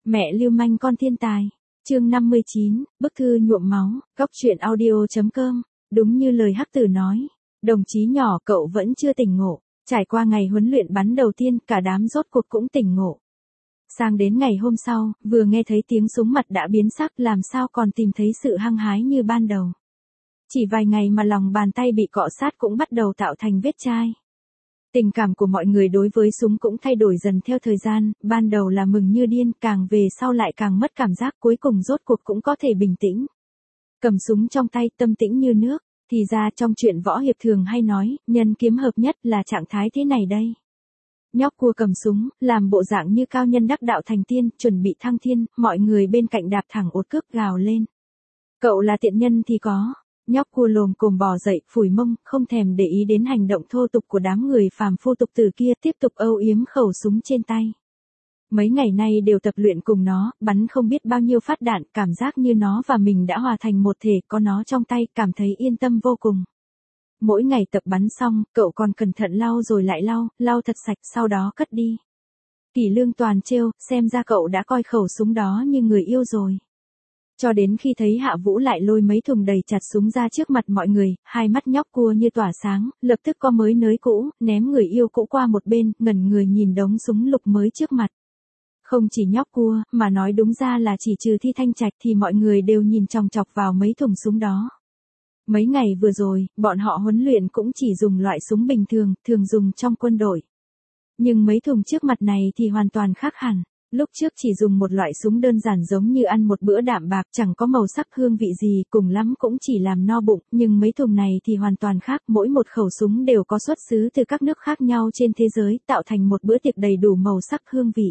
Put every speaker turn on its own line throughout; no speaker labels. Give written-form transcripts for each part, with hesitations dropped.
Mẹ lưu manh con thiên tài. Chương 59, bức thư nhuộm máu, góc truyện audio.com. Đúng như lời Hắc Tử nói, đồng chí nhỏ cậu vẫn chưa tỉnh ngộ. Trải qua ngày huấn luyện bắn đầu tiên, cả đám rốt cuộc cũng tỉnh ngộ. Sang đến ngày hôm sau, vừa nghe thấy tiếng súng mặt đã biến sắc, làm sao còn tìm thấy sự hăng hái như ban đầu. Chỉ vài ngày mà lòng bàn tay bị cọ sát cũng bắt đầu tạo thành vết chai. Tình cảm của mọi người đối với súng cũng thay đổi dần theo thời gian, ban đầu là mừng như điên, càng về sau lại càng mất cảm giác, cuối cùng rốt cuộc cũng có thể bình tĩnh. Cầm súng trong tay, tâm tĩnh như nước, thì ra trong chuyện võ hiệp thường hay nói, nhân kiếm hợp nhất là trạng thái thế này đây. Nhóc cua cầm súng, làm bộ dạng như cao nhân đắc đạo thành tiên, chuẩn bị thăng thiên, mọi người bên cạnh đạp thẳng ột cước gào lên. Cậu là tiện nhân thì có. Nhóc cua lồm cồm bò dậy, phủi mông, không thèm để ý đến hành động thô tục của đám người phàm phu tục tử kia, tiếp tục âu yếm khẩu súng trên tay. Mấy ngày nay đều tập luyện cùng nó, bắn không biết bao nhiêu phát đạn, cảm giác như nó và mình đã hòa thành một thể, có nó trong tay, cảm thấy yên tâm vô cùng. Mỗi ngày tập bắn xong, cậu còn cẩn thận lau rồi lại lau thật sạch, sau đó cất đi. Kỷ Lương toàn trêu, xem ra cậu đã coi khẩu súng đó như người yêu rồi. Cho đến khi thấy Hạ Vũ lại lôi mấy thùng đầy chặt súng ra trước mặt mọi người, hai mắt nhóc cua như tỏa sáng, lập tức có mới nới cũ, ném người yêu cũ qua một bên, ngẩn người nhìn đống súng lục mới trước mặt. Không chỉ nhóc cua, mà nói đúng ra là chỉ trừ Thi Thanh Trạch thì mọi người đều nhìn chòng chọc vào mấy thùng súng đó. Mấy ngày vừa rồi, bọn họ huấn luyện cũng chỉ dùng loại súng bình thường, thường dùng trong quân đội. Nhưng mấy thùng trước mặt này thì hoàn toàn khác hẳn. Lúc trước chỉ dùng một loại súng đơn giản giống như ăn một bữa đạm bạc, chẳng có màu sắc hương vị gì, cùng lắm cũng chỉ làm no bụng, nhưng mấy thùng này thì hoàn toàn khác, mỗi một khẩu súng đều có xuất xứ từ các nước khác nhau trên thế giới, tạo thành một bữa tiệc đầy đủ màu sắc hương vị.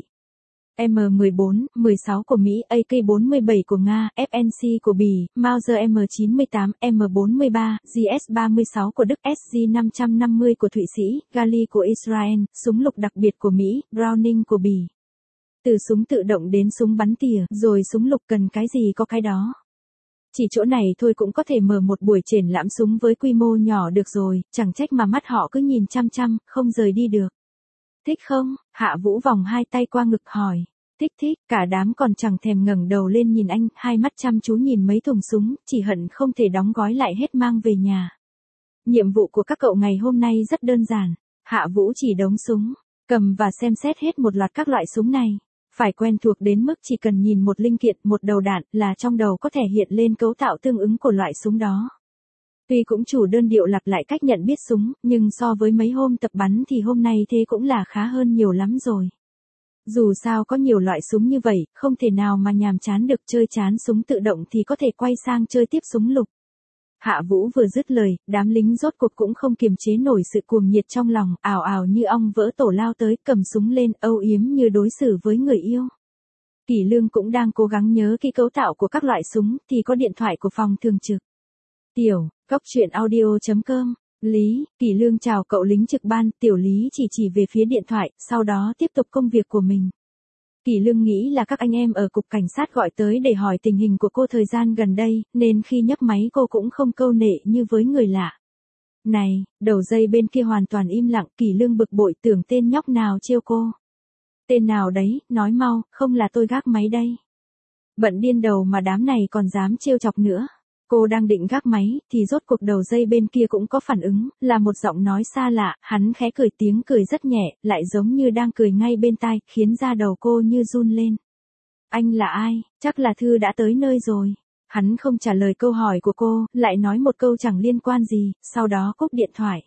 M14, 16 của Mỹ, AK-47 của Nga, FNC của Bỉ, Mauser M98, M43, GS-36 của Đức, SG-550 của Thụy Sĩ, Gali của Israel, súng lục đặc biệt của Mỹ, Browning của Bỉ. Từ súng tự động đến súng bắn tỉa, rồi súng lục cần cái gì có cái đó. Chỉ chỗ này thôi cũng có thể mở một buổi triển lãm súng với quy mô nhỏ được rồi, chẳng trách mà mắt họ cứ nhìn chăm chăm, không rời đi được. Thích không? Hạ Vũ vòng hai tay qua ngực hỏi. Thích, cả đám còn chẳng thèm ngẩng đầu lên nhìn anh, hai mắt chăm chú nhìn mấy thùng súng, chỉ hận không thể đóng gói lại hết mang về nhà. Nhiệm vụ của các cậu ngày hôm nay rất đơn giản. Hạ Vũ chỉ đống súng, cầm và xem xét hết một loạt các loại súng này. Phải quen thuộc đến mức chỉ cần nhìn một linh kiện, một đầu đạn là trong đầu có thể hiện lên cấu tạo tương ứng của loại súng đó. Tuy cũng chủ đơn điệu lặp lại cách nhận biết súng, nhưng so với mấy hôm tập bắn thì hôm nay thế cũng là khá hơn nhiều lắm rồi. Dù sao có nhiều loại súng như vậy, không thể nào mà nhàm chán được, chơi chán súng tự động thì có thể quay sang chơi tiếp súng lục. Hạ Vũ vừa dứt lời, đám lính rốt cuộc cũng không kiềm chế nổi sự cuồng nhiệt trong lòng, ào ào như ong vỡ tổ lao tới, cầm súng lên, âu yếm như đối xử với người yêu. Kỷ Lương cũng đang cố gắng nhớ kỹ cấu tạo của các loại súng, thì có điện thoại của phòng thường trực. Tiểu, góc truyện audio.com, Lý, Kỷ Lương chào cậu lính trực ban, Tiểu Lý chỉ về phía điện thoại, sau đó tiếp tục công việc của mình. Kỷ Lương nghĩ là các anh em ở cục cảnh sát gọi tới để hỏi tình hình của cô thời gian gần đây, nên khi nhấc máy cô cũng không câu nệ như với người lạ. Này, đầu dây bên kia hoàn toàn im lặng, Kỷ Lương bực bội tưởng tên nhóc nào trêu cô. Tên nào đấy, nói mau, không là tôi gác máy đây. Bận điên đầu mà đám này còn dám trêu chọc nữa. Cô đang định gác máy, thì rốt cuộc đầu dây bên kia cũng có phản ứng, là một giọng nói xa lạ, hắn khẽ cười tiếng cười rất nhẹ, lại giống như đang cười ngay bên tai, khiến da đầu cô như run lên. Anh là ai? Chắc là Thư đã tới nơi rồi. Hắn không trả lời câu hỏi của cô, lại nói một câu chẳng liên quan gì, sau đó cúp điện thoại.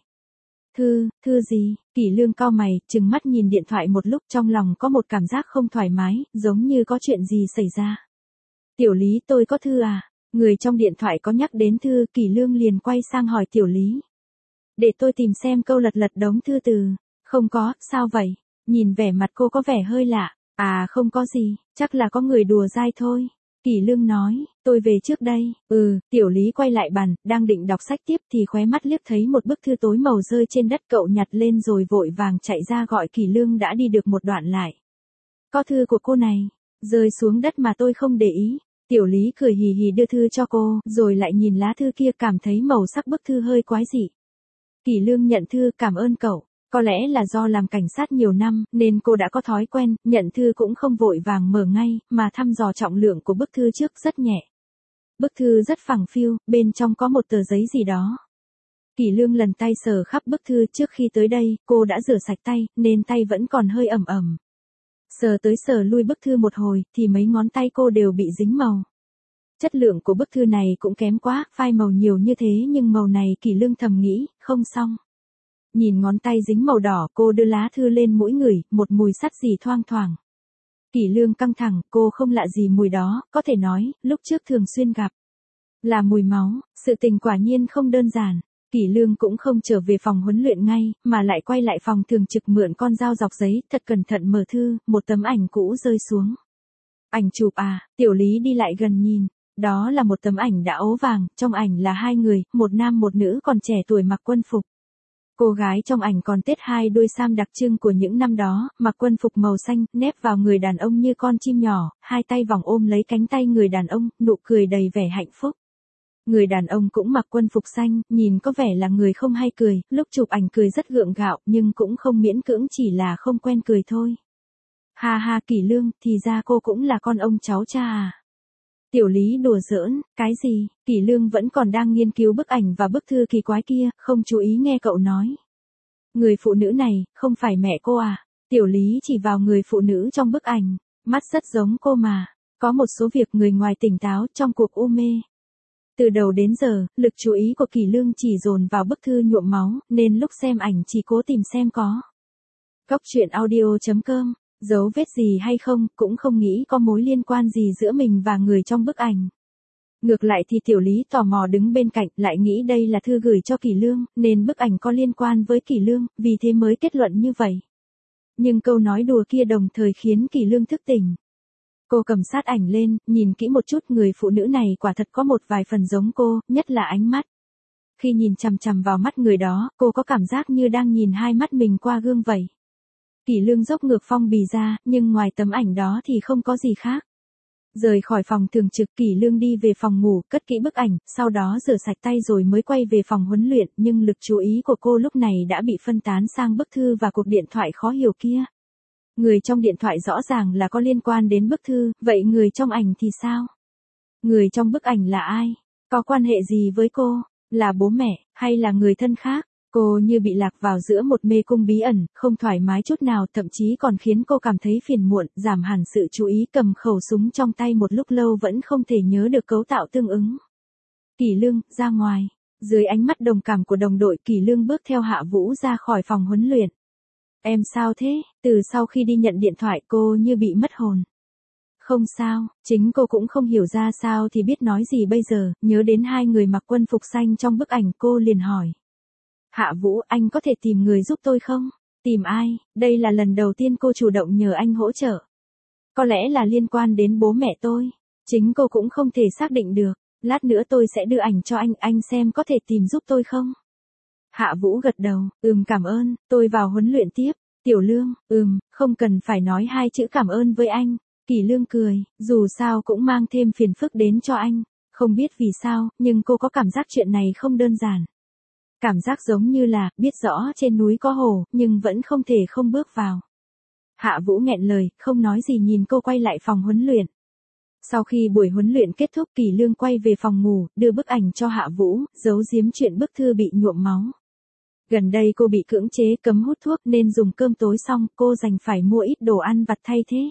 Thư gì? Kỷ Lương cau mày, trừng mắt nhìn điện thoại một lúc, trong lòng có một cảm giác không thoải mái, giống như có chuyện gì xảy ra. Tiểu Lý, tôi có Thư à? Người trong điện thoại có nhắc đến Thư, Kỷ Lương liền quay sang hỏi Tiểu Lý. Để tôi tìm xem, câu lật đống thư từ. Không có, sao vậy? Nhìn vẻ mặt cô có vẻ hơi lạ. À không có gì, chắc là có người đùa dai thôi. Kỷ Lương nói, tôi về trước đây. Tiểu Lý quay lại bàn, đang định đọc sách tiếp thì khóe mắt liếc thấy một bức thư tối màu rơi trên đất, cậu nhặt lên rồi vội vàng chạy ra gọi Kỷ Lương đã đi được một đoạn lại. Có thư của cô này, rơi xuống đất mà tôi không để ý. Tiểu Lý cười hì hì đưa thư cho cô, rồi lại nhìn lá thư kia, cảm thấy màu sắc bức thư hơi quái dị. Kỷ Lương nhận thư, cảm ơn cậu. Có lẽ là do làm cảnh sát nhiều năm, nên cô đã có thói quen, nhận thư cũng không vội vàng mở ngay, mà thăm dò trọng lượng của bức thư trước rất nhẹ. Bức thư rất phẳng phiu, bên trong có một tờ giấy gì đó. Kỷ Lương lần tay sờ khắp bức thư. Trước khi tới đây, cô đã rửa sạch tay, nên tay vẫn còn hơi ẩm ẩm. Sờ tới sờ lui bức thư một hồi, thì mấy ngón tay cô đều bị dính màu. Chất lượng của bức thư này cũng kém quá, phai màu nhiều như thế nhưng màu này Kỷ Lương thầm nghĩ, không xong. Nhìn ngón tay dính màu đỏ, cô đưa lá thư lên mũi ngửi, một mùi sắt gì thoang thoảng. Kỷ Lương căng thẳng, cô không lạ gì mùi đó, có thể nói, lúc trước thường xuyên gặp. Là mùi máu, sự tình quả nhiên không đơn giản. Kỷ Lương cũng không trở về phòng huấn luyện ngay, mà lại quay lại phòng thường trực mượn con dao dọc giấy, thật cẩn thận mở thư, một tấm ảnh cũ rơi xuống. Ảnh chụp à, Tiểu Lý đi lại gần nhìn. Đó là một tấm ảnh đã ố vàng, trong ảnh là hai người, một nam một nữ còn trẻ tuổi mặc quân phục. Cô gái trong ảnh còn tết hai đuôi sam đặc trưng của những năm đó, mặc quân phục màu xanh, nép vào người đàn ông như con chim nhỏ, hai tay vòng ôm lấy cánh tay người đàn ông, nụ cười đầy vẻ hạnh phúc. Người đàn ông cũng mặc quân phục xanh, nhìn có vẻ là người không hay cười, lúc chụp ảnh cười rất gượng gạo, nhưng cũng không miễn cưỡng, chỉ là không quen cười thôi. Ha ha, Kỷ Lương, thì ra cô cũng là con ông cháu cha à? Tiểu Lý đùa giỡn, cái gì? Kỷ Lương vẫn còn đang nghiên cứu bức ảnh và bức thư kỳ quái kia, không chú ý nghe cậu nói. Người phụ nữ này, không phải mẹ cô à? Tiểu Lý chỉ vào người phụ nữ trong bức ảnh, mắt rất giống cô mà. Có một số việc người ngoài tỉnh táo trong cuộc u mê. Từ đầu đến giờ, lực chú ý của Kỷ Lương chỉ dồn vào bức thư nhuộm máu, nên lúc xem ảnh chỉ cố tìm xem có. Góc truyện audio.com, dấu vết gì hay không, cũng không nghĩ có mối liên quan gì giữa mình và người trong bức ảnh. Ngược lại thì Tiểu Lý tò mò đứng bên cạnh, lại nghĩ đây là thư gửi cho Kỷ Lương, nên bức ảnh có liên quan với Kỷ Lương, vì thế mới kết luận như vậy. Nhưng câu nói đùa kia đồng thời khiến Kỷ Lương thức tỉnh. Cô cầm sát ảnh lên, nhìn kỹ một chút, người phụ nữ này quả thật có một vài phần giống cô, nhất là ánh mắt. Khi nhìn chằm chằm vào mắt người đó, cô có cảm giác như đang nhìn hai mắt mình qua gương vậy. Kỷ Lương dốc ngược phong bì ra, nhưng ngoài tấm ảnh đó thì không có gì khác. Rời khỏi phòng thường trực, Kỷ Lương đi về phòng ngủ, cất kỹ bức ảnh, sau đó rửa sạch tay rồi mới quay về phòng huấn luyện, nhưng lực chú ý của cô lúc này đã bị phân tán sang bức thư và cuộc điện thoại khó hiểu kia. Người trong điện thoại rõ ràng là có liên quan đến bức thư, vậy người trong ảnh thì sao? Người trong bức ảnh là ai? Có quan hệ gì với cô? Là bố mẹ, hay là người thân khác? Cô như bị lạc vào giữa một mê cung bí ẩn, không thoải mái chút nào, thậm chí còn khiến cô cảm thấy phiền muộn, giảm hẳn sự chú ý, cầm khẩu súng trong tay một lúc lâu vẫn không thể nhớ được cấu tạo tương ứng. Kỷ Lương, ra ngoài. Dưới ánh mắt đồng cảm của đồng đội, Kỷ Lương bước theo Hạ Vũ ra khỏi phòng huấn luyện. Em sao thế? Từ sau khi đi nhận điện thoại cô như bị mất hồn. Không sao, chính cô cũng không hiểu ra sao thì biết nói gì bây giờ, nhớ đến hai người mặc quân phục xanh trong bức ảnh cô liền hỏi. Hạ Vũ, anh có thể tìm người giúp tôi không? Tìm ai? Đây là lần đầu tiên cô chủ động nhờ anh hỗ trợ. Có lẽ là liên quan đến bố mẹ tôi. Chính cô cũng không thể xác định được. Lát nữa tôi sẽ đưa ảnh cho anh xem có thể tìm giúp tôi không? Hạ Vũ gật đầu, cảm ơn, tôi vào huấn luyện tiếp. Tiểu Lương, không cần phải nói hai chữ cảm ơn với anh. Kỷ Lương cười, dù sao cũng mang thêm phiền phức đến cho anh. Không biết vì sao, nhưng cô có cảm giác chuyện này không đơn giản. Cảm giác giống như là, biết rõ trên núi có hồ, nhưng vẫn không thể không bước vào. Hạ Vũ nghẹn lời, không nói gì, nhìn cô quay lại phòng huấn luyện. Sau khi buổi huấn luyện kết thúc, Kỷ Lương quay về phòng ngủ, đưa bức ảnh cho Hạ Vũ, giấu giếm chuyện bức thư bị nhuộm máu. Gần đây cô bị cưỡng chế cấm hút thuốc nên dùng cơm tối xong, cô đành phải mua ít đồ ăn vặt thay thế.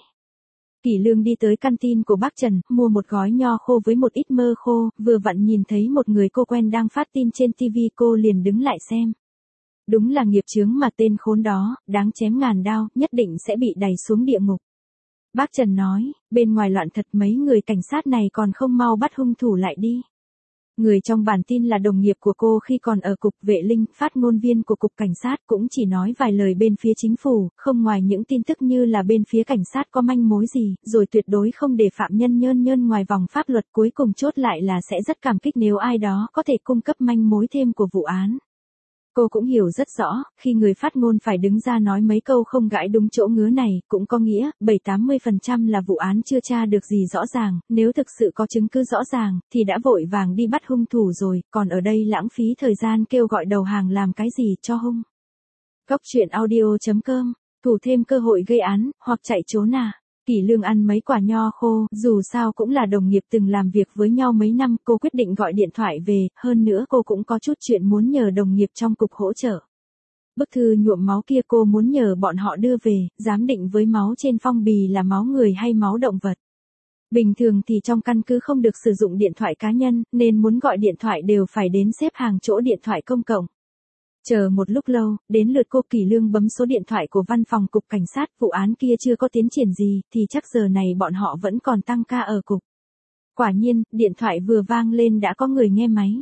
Kỷ Lương đi tới canteen của bác Trần, mua một gói nho khô với một ít mơ khô, vừa vặn nhìn thấy một người cô quen đang phát tin trên TV, cô liền đứng lại xem. Đúng là nghiệp chướng mà, tên khốn đó, đáng chém ngàn đao, nhất định sẽ bị đày xuống địa ngục. Bác Trần nói, bên ngoài loạn thật, mấy người cảnh sát này còn không mau bắt hung thủ lại đi. Người trong bản tin là đồng nghiệp của cô khi còn ở Cục Vệ Linh, phát ngôn viên của Cục Cảnh sát, cũng chỉ nói vài lời bên phía chính phủ, không ngoài những tin tức như là bên phía cảnh sát có manh mối gì, rồi tuyệt đối không để phạm nhân nhơn ngoài vòng pháp luật, cuối cùng chốt lại là sẽ rất cảm kích nếu ai đó có thể cung cấp manh mối thêm của vụ án. Cô cũng hiểu rất rõ, khi người phát ngôn phải đứng ra nói mấy câu không gãi đúng chỗ ngứa này, cũng có nghĩa, 70-80% là vụ án chưa tra được gì rõ ràng, nếu thực sự có chứng cứ rõ ràng, thì đã vội vàng đi bắt hung thủ rồi, còn ở đây lãng phí thời gian kêu gọi đầu hàng làm cái gì cho hung. Cóc truyện audio.com, thủ thêm cơ hội gây án, hoặc chạy trốn à. Kỷ Lương ăn mấy quả nho khô, dù sao cũng là đồng nghiệp từng làm việc với nhau mấy năm, cô quyết định gọi điện thoại về, hơn nữa cô cũng có chút chuyện muốn nhờ đồng nghiệp trong cục hỗ trợ. Bức thư nhuộm máu kia cô muốn nhờ bọn họ đưa về, giám định với máu trên phong bì là máu người hay máu động vật. Bình thường thì trong căn cứ không được sử dụng điện thoại cá nhân, nên muốn gọi điện thoại đều phải đến xếp hàng chỗ điện thoại công cộng. Chờ một lúc lâu, đến lượt cô. Kỷ Lương bấm số điện thoại của văn phòng cục cảnh sát, vụ án kia chưa có tiến triển gì, thì chắc giờ này bọn họ vẫn còn tăng ca ở cục. Quả nhiên, điện thoại vừa vang lên đã có người nghe máy.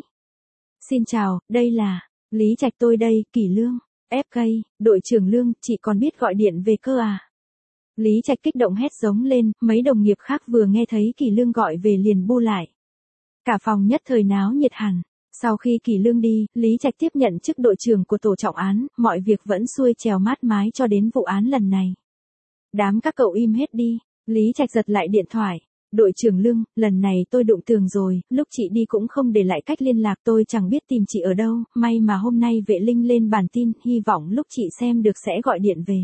Xin chào, đây là Lý Trạch tôi đây, Kỷ Lương, FK, đội trưởng Lương, chị còn biết gọi điện về cơ à? Lý Trạch kích động hét giống lên, mấy đồng nghiệp khác vừa nghe thấy Kỷ Lương gọi về liền bu lại. Cả phòng nhất thời náo nhiệt hẳn. Sau khi Kỷ Lương đi, Lý Trạch tiếp nhận chức đội trưởng của tổ trọng án, mọi việc vẫn xuôi trèo mát mái cho đến vụ án lần này. Đám các cậu im hết đi, Lý Trạch giật lại điện thoại. Đội trưởng Lương, lần này tôi đụng tường rồi, lúc chị đi cũng không để lại cách liên lạc, tôi chẳng biết tìm chị ở đâu, may mà hôm nay vệ linh lên bản tin, hy vọng lúc chị xem được sẽ gọi điện về.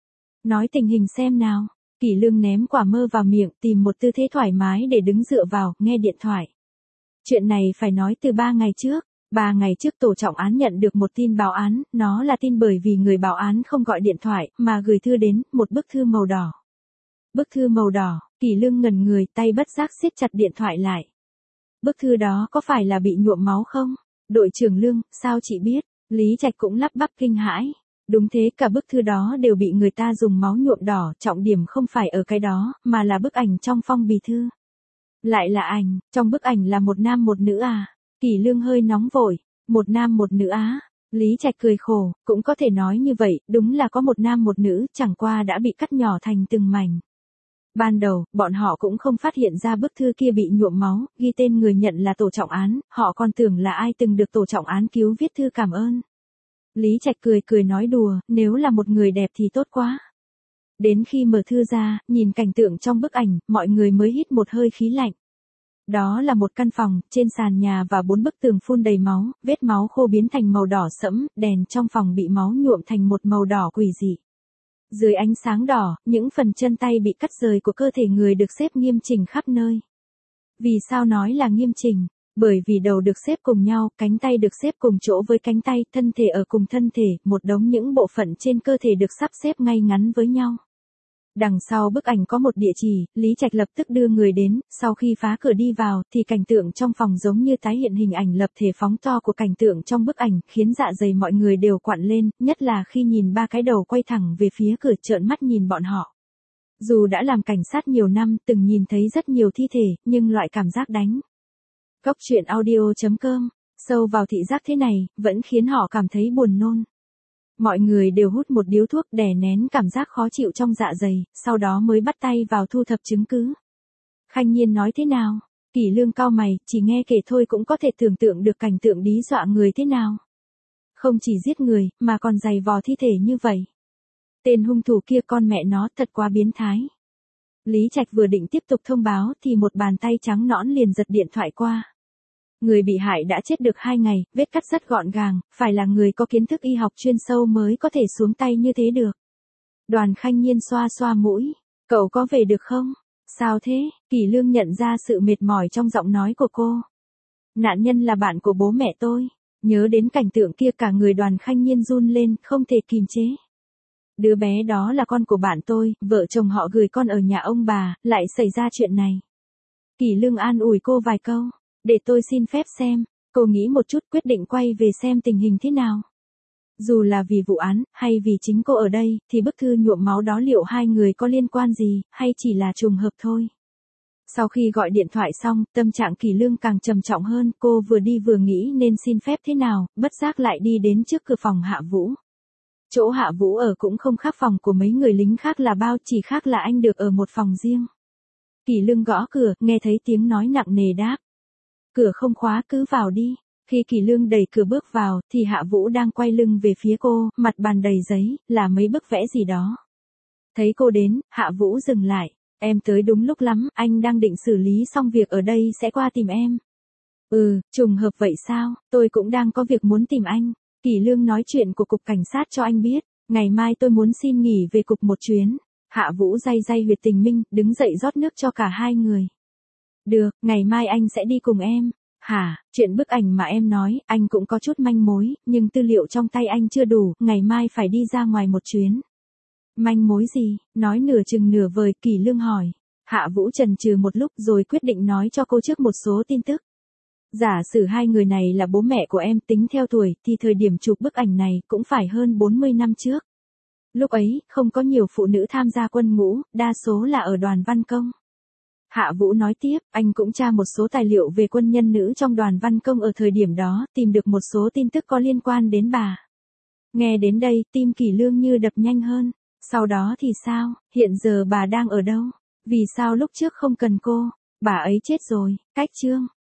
Nói tình hình xem nào. Kỷ Lương ném quả mơ vào miệng, tìm một tư thế thoải mái để đứng dựa vào, nghe điện thoại. Chuyện này phải nói từ 3 ngày trước. 3 ngày trước tổ trọng án nhận được một tin báo án, nó là tin bởi vì người báo án không gọi điện thoại, mà gửi thư đến, một bức thư màu đỏ. Bức thư màu đỏ, Kỷ Lương ngẩn người, tay bất giác siết chặt điện thoại lại. Bức thư đó có phải là bị nhuộm máu không? Đội trưởng Lương, sao chị biết? Lý Trạch cũng lắp bắp kinh hãi. Đúng thế, cả bức thư đó đều bị người ta dùng máu nhuộm đỏ, trọng điểm không phải ở cái đó, mà là bức ảnh trong phong bì thư. Lại là ảnh, trong bức ảnh là một nam một nữ à? Kỷ Lương hơi nóng vội, một nam một nữ á? Lý Trạch cười khổ, cũng có thể nói như vậy, đúng là có một nam một nữ, chẳng qua đã bị cắt nhỏ thành từng mảnh. Ban đầu, bọn họ cũng không phát hiện ra bức thư kia bị nhuộm máu, ghi tên người nhận là tổ trọng án, họ còn tưởng là ai từng được tổ trọng án cứu viết thư cảm ơn. Lý Trạch cười cười nói đùa, nếu là một người đẹp thì tốt quá. Đến khi mở thư ra, nhìn cảnh tượng trong bức ảnh, mọi người mới hít một hơi khí lạnh. Đó là một căn phòng, trên sàn nhà và 4 bức tường phun đầy máu, vết máu khô biến thành màu đỏ sẫm, đèn trong phòng bị máu nhuộm thành một màu đỏ quỷ dị. Dưới ánh sáng đỏ, những phần chân tay bị cắt rời của cơ thể người được xếp nghiêm chỉnh khắp nơi. Vì sao nói là nghiêm chỉnh? Bởi vì đầu được xếp cùng nhau, cánh tay được xếp cùng chỗ với cánh tay, thân thể ở cùng thân thể, một đống những bộ phận trên cơ thể được sắp xếp ngay ngắn với nhau. Đằng sau bức ảnh có một địa chỉ, Lý Trạch lập tức đưa người đến, sau khi phá cửa đi vào, thì cảnh tượng trong phòng giống như tái hiện hình ảnh lập thể phóng to của cảnh tượng trong bức ảnh, khiến dạ dày mọi người đều quặn lên, nhất là khi nhìn 3 cái đầu quay thẳng về phía cửa trợn mắt nhìn bọn họ. Dù đã làm cảnh sát nhiều năm, từng nhìn thấy rất nhiều thi thể, nhưng loại cảm giác đánh. Cóc truyện audio.com, sâu vào thị giác thế này, vẫn khiến họ cảm thấy buồn nôn. Mọi người đều hút một điếu thuốc đè nén cảm giác khó chịu trong dạ dày, sau đó mới bắt tay vào thu thập chứng cứ. Khanh Nhiên nói thế nào? Kỷ Lương cau mày, chỉ nghe kể thôi cũng có thể tưởng tượng được cảnh tượng đí dọa người thế nào. Không chỉ giết người, mà còn giày vò thi thể như vậy. Tên hung thủ kia con mẹ nó thật quá biến thái. Lý Trạch vừa định tiếp tục thông báo thì một bàn tay trắng nõn liền giật điện thoại qua. Người bị hại đã chết được 2 ngày, vết cắt rất gọn gàng, phải là người có kiến thức y học chuyên sâu mới có thể xuống tay như thế được. Đoàn Khanh Nhiên xoa xoa mũi, cậu có về được không? Sao thế? Kỷ Lương nhận ra sự mệt mỏi trong giọng nói của cô. Nạn nhân là bạn của bố mẹ tôi. Nhớ đến cảnh tượng kia cả người Đoàn Khanh Nhiên run lên, không thể kìm chế. Đứa bé đó là con của bạn tôi, vợ chồng họ gửi con ở nhà ông bà, lại xảy ra chuyện này. Kỷ Lương an ủi cô vài câu. Để tôi xin phép xem. Cô nghĩ một chút quyết định quay về xem tình hình thế nào. Dù là vì vụ án, hay vì chính cô ở đây, thì bức thư nhuộm máu đó liệu hai người có liên quan gì, hay chỉ là trùng hợp thôi. Sau khi gọi điện thoại xong, tâm trạng Kỷ Lương càng trầm trọng hơn, cô vừa đi vừa nghĩ nên xin phép thế nào, bất giác lại đi đến trước cửa phòng Hạ Vũ. Chỗ Hạ Vũ ở cũng không khác phòng của mấy người lính khác là bao, chỉ khác là anh được ở một phòng riêng. Kỷ Lương gõ cửa, nghe thấy tiếng nói nặng nề đáp. Cửa không khóa, cứ vào đi. Khi Kỷ Lương đẩy cửa bước vào, thì Hạ Vũ đang quay lưng về phía cô, mặt bàn đầy giấy, là mấy bức vẽ gì đó. Thấy cô đến, Hạ Vũ dừng lại. Em tới đúng lúc lắm, anh đang định xử lý xong việc ở đây sẽ qua tìm em. Trùng hợp vậy sao, tôi cũng đang có việc muốn tìm anh. Kỷ Lương nói chuyện của cục cảnh sát cho anh biết. Ngày mai tôi muốn xin nghỉ về cục một chuyến. Hạ Vũ day day huyệt tình minh, đứng dậy rót nước cho cả hai người. Được, ngày mai anh sẽ đi cùng em. Hả, chuyện bức ảnh mà em nói, anh cũng có chút manh mối, nhưng tư liệu trong tay anh chưa đủ, ngày mai phải đi ra ngoài một chuyến. Manh mối gì? Nói nửa chừng nửa vời, Kỳ Lương hỏi. Hạ Vũ chần chừ một lúc rồi quyết định nói cho cô trước một số tin tức. Giả sử hai người này là bố mẹ của em, tính theo tuổi, thì thời điểm chụp bức ảnh này cũng phải hơn 40 năm trước. Lúc ấy, không có nhiều phụ nữ tham gia quân ngũ, đa số là ở đoàn văn công. Hạ Vũ nói tiếp, anh cũng tra một số tài liệu về quân nhân nữ trong đoàn văn công ở thời điểm đó, tìm được một số tin tức có liên quan đến bà. Nghe đến đây, tim Kỳ Lương như đập nhanh hơn. Sau đó thì sao, hiện giờ bà đang ở đâu? Vì sao lúc trước không cần cô? Bà ấy chết rồi, cách Trương.